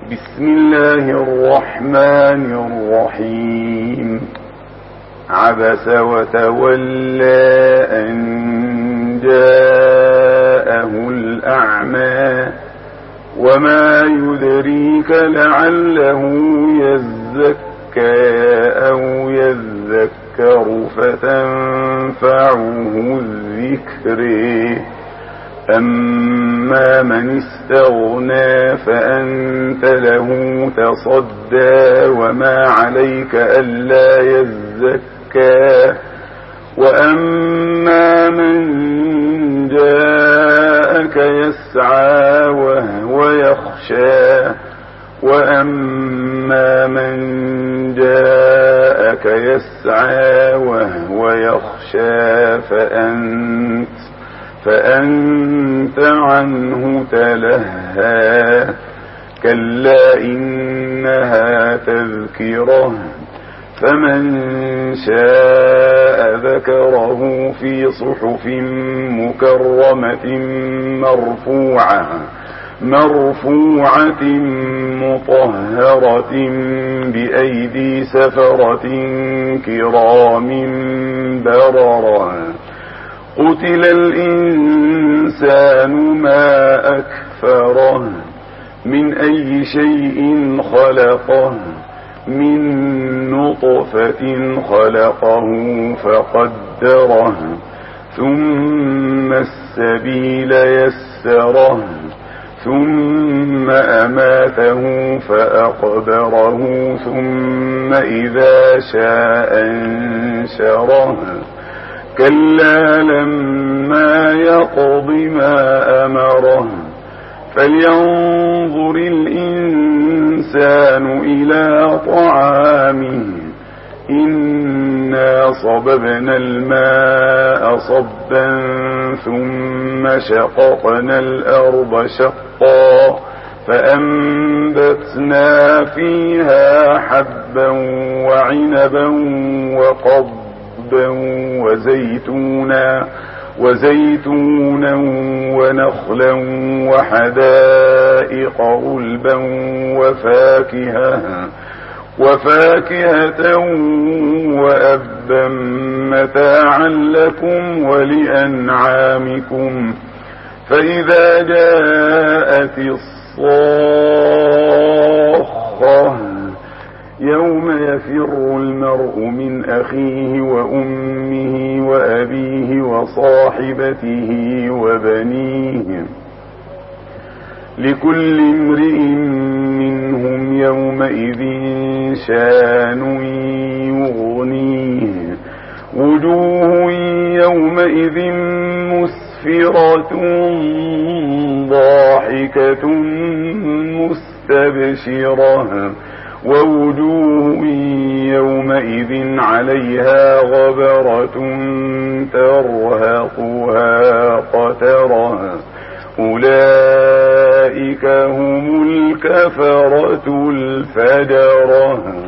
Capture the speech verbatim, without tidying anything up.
بسم الله الرحمن الرحيم. عبس وتولى أن جاءه الأعمى وما يدريك لعله يزكى أو يذكر فتنفعه الذكر. أما من استغنى فأنت له تصدى وما عليك ألا يزكى. وأما من جاءك يسعى وهو يخشى وأما من جاءك يسعى وهو يخشى فأنت فأنت عنه تلهى. كلا إنها تذكرة فمن شاء ذكره في صحف مكرمة مرفوعة مرفوعة مطهرة بأيدي سفرة كرام بررة. قتل الإنسان ما أكفره من أي شيء خلقه من نطفة خلقه فقدره ثم السبيل يسره ثم أماته فأقبره ثم إذا شاء أنشره. كلا لما يقض ما أمره فلينظر الإنسان إلى طعامه إنا صببنا الماء صبا ثم شققنا الأرض شقا فأنبتنا فيها حبا وعنبا وقضبا وزيتونا وزيتونا ونخلا وحدائق غلبا وفاكهة وفاكهة وأبا متاعا لكم ولأنعامكم. فإذا جاءت الصاخة يوم يفر المرء من أخيه وأمه وأبيه وصاحبته وبنيه لكل امرئ منهم يومئذ شان يغنيه. وجوه يومئذ مسفرة ضاحكة مستبشرة ووجوه يومئذ عليها غبرة ترهقها قترة. أولئك هم الكفرة الفجرة.